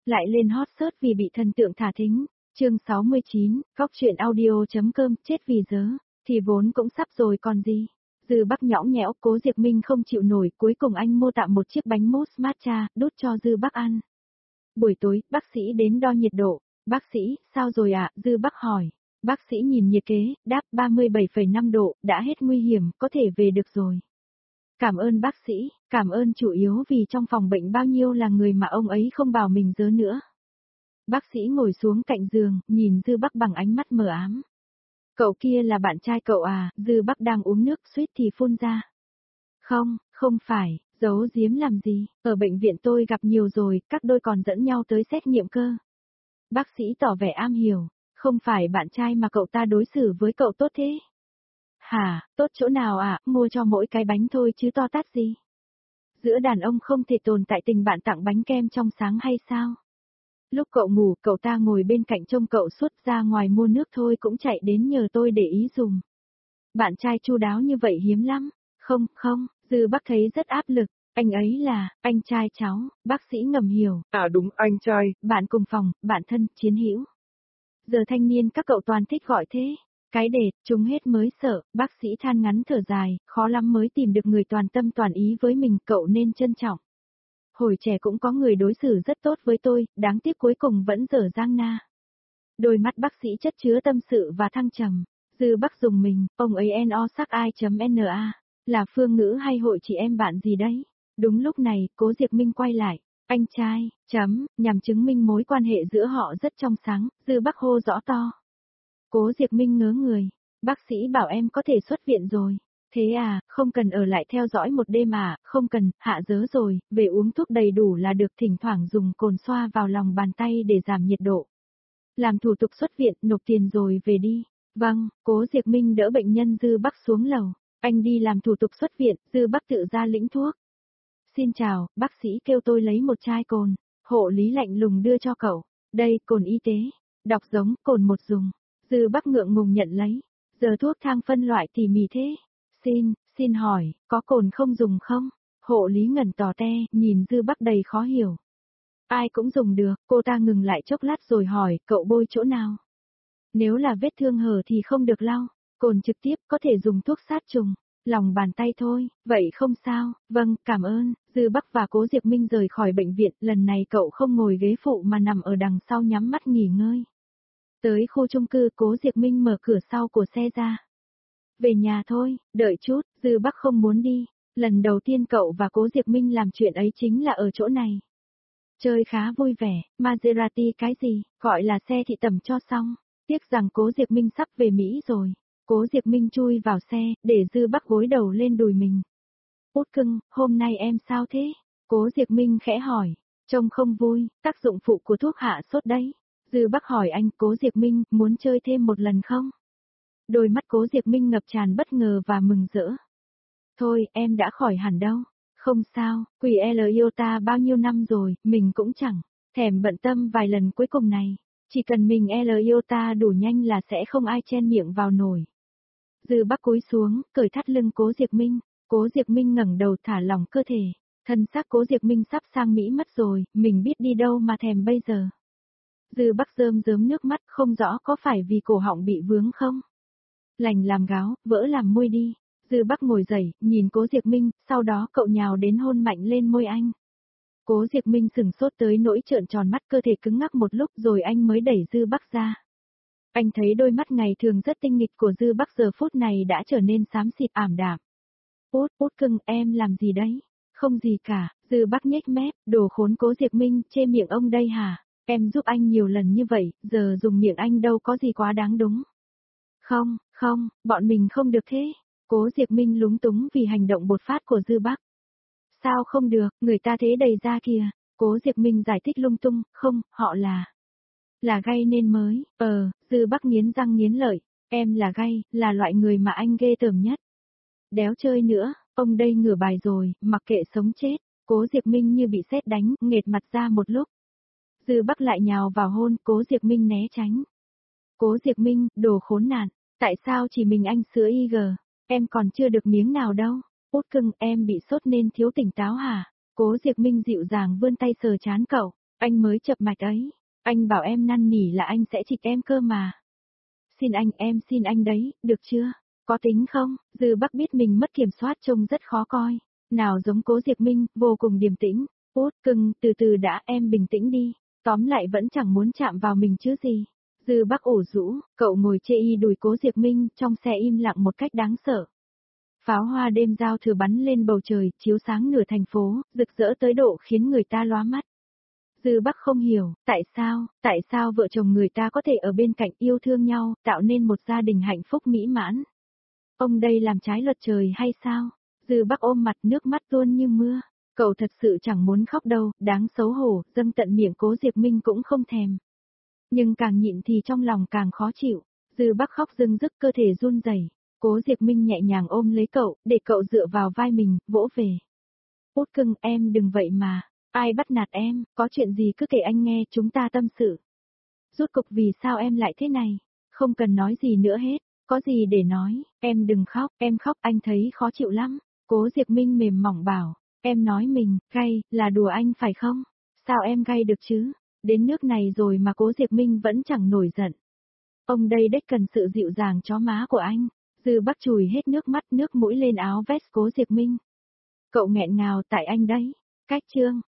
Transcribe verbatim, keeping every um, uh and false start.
Lại lên hot search vì bị thần tượng thả thính. Chương sáu mươi chín, Cóc truyện audio.com, chết vì dớ, thì vốn cũng sắp rồi còn gì. Dư Bắc nhõng nhẽo, Cố Diệp Minh không chịu nổi, cuối cùng anh mua tạm một chiếc bánh mousse matcha, đút cho Dư Bắc ăn. Buổi tối, bác sĩ đến đo nhiệt độ. Bác sĩ, sao rồi ạ? Dư Bắc hỏi. Bác sĩ nhìn nhiệt kế, đáp ba mươi bảy phẩy năm độ, đã hết nguy hiểm, có thể về được rồi. Cảm ơn bác sĩ, cảm ơn chủ yếu vì trong phòng bệnh bao nhiêu là người mà ông ấy không bảo mình dớ nữa. Bác sĩ ngồi xuống cạnh giường, nhìn Dư Bắc bằng ánh mắt mờ ám. Cậu kia là bạn trai cậu à? Dư Bắc đang uống nước suýt thì phun ra. Không, không phải, giấu giếm làm gì, ở bệnh viện tôi gặp nhiều rồi, các đôi còn dẫn nhau tới xét nghiệm cơ. Bác sĩ tỏ vẻ am hiểu, không phải bạn trai mà cậu ta đối xử với cậu tốt thế. Hả, tốt chỗ nào à, mua cho mỗi cái bánh thôi chứ to tát gì. Giữa đàn ông không thể tồn tại tình bạn tặng bánh kem trong sáng hay sao? Lúc cậu ngủ, cậu ta ngồi bên cạnh trông cậu suốt, ra ngoài mua nước thôi cũng chạy đến nhờ tôi để ý dùng. Bạn trai chu đáo như vậy hiếm lắm. Không, không, Dư Bắc thấy rất áp lực. Anh ấy là, anh trai cháu, bác sĩ ngầm hiểu. À đúng, anh trai. Bạn cùng phòng, bạn thân, chiến hữu. Giờ thanh niên các cậu toàn thích gọi thế. Cái để, chúng hết mới sợ, bác sĩ than ngắn thở dài, khó lắm mới tìm được người toàn tâm toàn ý với mình, cậu nên trân trọng. Hồi trẻ cũng có người đối xử rất tốt với tôi, đáng tiếc cuối cùng vẫn dở dang na. Đôi mắt bác sĩ chất chứa tâm sự và thăng trầm. Dư Bắc dùng mình, ông ấy no sắc ai.na, là phương ngữ hay hội chị em bạn gì đấy. Đúng lúc này, Cố Diệp Minh quay lại. Anh trai, chấm, nhằm chứng minh mối quan hệ giữa họ rất trong sáng, Dư Bắc hô rõ to. Cố Diệp Minh ngớ người. Bác sĩ bảo em có thể xuất viện rồi. Thế à, không cần ở lại theo dõi một đêm à, không cần, hạ dớ rồi, về uống thuốc đầy đủ là được, thỉnh thoảng dùng cồn xoa vào lòng bàn tay để giảm nhiệt độ. Làm thủ tục xuất viện, nộp tiền rồi về đi. Vâng, Cố Diệp Minh đỡ bệnh nhân Dư Bắc xuống lầu. Anh đi làm thủ tục xuất viện, Dư Bắc tự ra lĩnh thuốc. Xin chào, bác sĩ kêu tôi lấy một chai cồn. Hộ lý lạnh lùng đưa cho cậu. Đây, cồn y tế. Đọc giống, cồn một dùng. Dư Bắc ngượng ngùng nhận lấy. Giờ thuốc thang phân loại tỉ mỉ thế. Xin, xin hỏi, có cồn không dùng không? Hộ lý ngẩn tò te, nhìn Dư Bắc đầy khó hiểu. Ai cũng dùng được, cô ta ngừng lại chốc lát rồi hỏi, cậu bôi chỗ nào? Nếu là vết thương hở thì không được lau, cồn trực tiếp có thể dùng thuốc sát trùng, lòng bàn tay thôi, vậy không sao, vâng, cảm ơn. Dư Bắc và Cố Diệp Minh rời khỏi bệnh viện, lần này cậu không ngồi ghế phụ mà nằm ở đằng sau nhắm mắt nghỉ ngơi. Tới khu chung cư, Cố Diệp Minh mở cửa sau của xe ra. Về nhà thôi, đợi chút, Dư Bắc không muốn đi, lần đầu tiên cậu và Cố Diệp Minh làm chuyện ấy chính là ở chỗ này. Chơi khá vui vẻ, Maserati cái gì, gọi là xe thị tẩm cho xong. Tiếc rằng Cố Diệp Minh sắp về Mỹ rồi. Cố Diệp Minh chui vào xe, để Dư Bắc gối đầu lên đùi mình. Út cưng, hôm nay em sao thế? Cố Diệp Minh khẽ hỏi. Trông không vui, tác dụng phụ của thuốc hạ sốt đấy. Dư Bắc hỏi anh, Cố Diệp Minh, muốn chơi thêm một lần không? Đôi mắt Cố Diệp Minh ngập tràn bất ngờ và mừng rỡ. Thôi, em đã khỏi hẳn đâu. Không sao, Quỷ L yêu ta bao nhiêu năm rồi, mình cũng chẳng thèm bận tâm vài lần cuối cùng này. Chỉ cần mình L yêu ta đủ nhanh là sẽ không ai chen miệng vào nổi. Dư Bắc cúi xuống, cởi thắt lưng Cố Diệp Minh. Cố Diệp Minh ngẩng đầu thả lỏng cơ thể. Thân xác Cố Diệp Minh sắp sang Mỹ mất rồi, mình biết đi đâu mà thèm bây giờ. Dư Bắc rơm rớm nước mắt, không rõ có phải vì cổ họng bị vướng không? Lành làm gáo, vỡ làm môi đi. Dư Bắc ngồi dậy, nhìn Cố Diệp Minh, sau đó cậu nhào đến hôn mạnh lên môi anh. Cố Diệp Minh sừng sốt tới nỗi trợn tròn mắt, cơ thể cứng ngắc một lúc rồi anh mới đẩy Dư Bắc ra. Anh thấy đôi mắt ngày thường rất tinh nghịch của Dư Bắc giờ phút này đã trở nên xám xịt ảm đạm. Út, út cưng, em làm gì đấy? Không gì cả, Dư Bắc nhếch mép, đồ khốn. Cố Diệp Minh, chê miệng ông đây hả? Em giúp anh nhiều lần như vậy, giờ dùng miệng anh đâu có gì quá đáng đúng. Không, không, bọn mình không được thế. Cố Diệp Minh lúng túng vì hành động bột phát của Dư Bắc. Sao không được, người ta thế đầy ra kìa. Cố Diệp Minh giải thích lung tung, không, họ là... Là gay nên mới, ờ, Dư Bắc nghiến răng nghiến lợi, em là gay, là loại người mà anh ghê tởm nhất. Đéo chơi nữa, ông đây ngửa bài rồi, mặc kệ sống chết. Cố Diệp Minh như bị sét đánh, nghệt mặt ra một lúc. Dư Bắc lại nhào vào hôn, Cố Diệp Minh né tránh. Cố Diệp Minh, đồ khốn nạn, tại sao chỉ mình anh sữa i giê, em còn chưa được miếng nào đâu. Út cưng, em bị sốt nên thiếu tỉnh táo hả? Cố Diệp Minh dịu dàng vươn tay sờ trán cậu. Anh mới chập mạch ấy, anh bảo em năn nỉ là anh sẽ trịch em cơ mà. Xin anh, em xin anh đấy, được chưa? Có tính không? Dư Bắc biết mình mất kiểm soát trông rất khó coi. Nào giống Cố Diệp Minh, vô cùng điềm tĩnh. Út cưng, từ từ đã, em bình tĩnh đi. Tóm lại vẫn chẳng muốn chạm vào mình chứ gì. Dư Bắc ủ rũ, cậu ngồi chê y đùi Cố Diệp Minh, trong xe im lặng một cách đáng sợ. Pháo hoa đêm giao thừa bắn lên bầu trời, chiếu sáng nửa thành phố, rực rỡ tới độ khiến người ta lóa mắt. Dư Bắc không hiểu, tại sao, tại sao vợ chồng người ta có thể ở bên cạnh yêu thương nhau, tạo nên một gia đình hạnh phúc mỹ mãn. Ông đây làm trái luật trời hay sao? Dư Bắc ôm mặt, nước mắt tuôn như mưa. Cậu thật sự chẳng muốn khóc đâu, đáng xấu hổ, dâng tận miệng Cố Diệp Minh cũng không thèm. Nhưng càng nhịn thì trong lòng càng khó chịu. Dư Bắc khóc rưng rức, cơ thể run rẩy. Cố Diệp Minh nhẹ nhàng ôm lấy cậu, để cậu dựa vào vai mình, vỗ về. Út cưng, em đừng vậy mà. Ai bắt nạt em, có chuyện gì cứ kể anh nghe, chúng ta tâm sự. Rốt cục vì sao em lại thế này? Không cần nói gì nữa hết, có gì để nói, em đừng khóc, em khóc anh thấy khó chịu lắm. Cố Diệp Minh mềm mỏng bảo, em nói mình, gay, là đùa anh phải không? Sao em gay được chứ? Đến nước này rồi mà Cố Diệp Minh vẫn chẳng nổi giận. Ông đây đếch cần sự dịu dàng chó má của anh. Dư Bắc chùi hết nước mắt nước mũi lên áo vest Cố Diệp Minh. Cậu nghẹn ngào, tại anh đấy. Cách chương.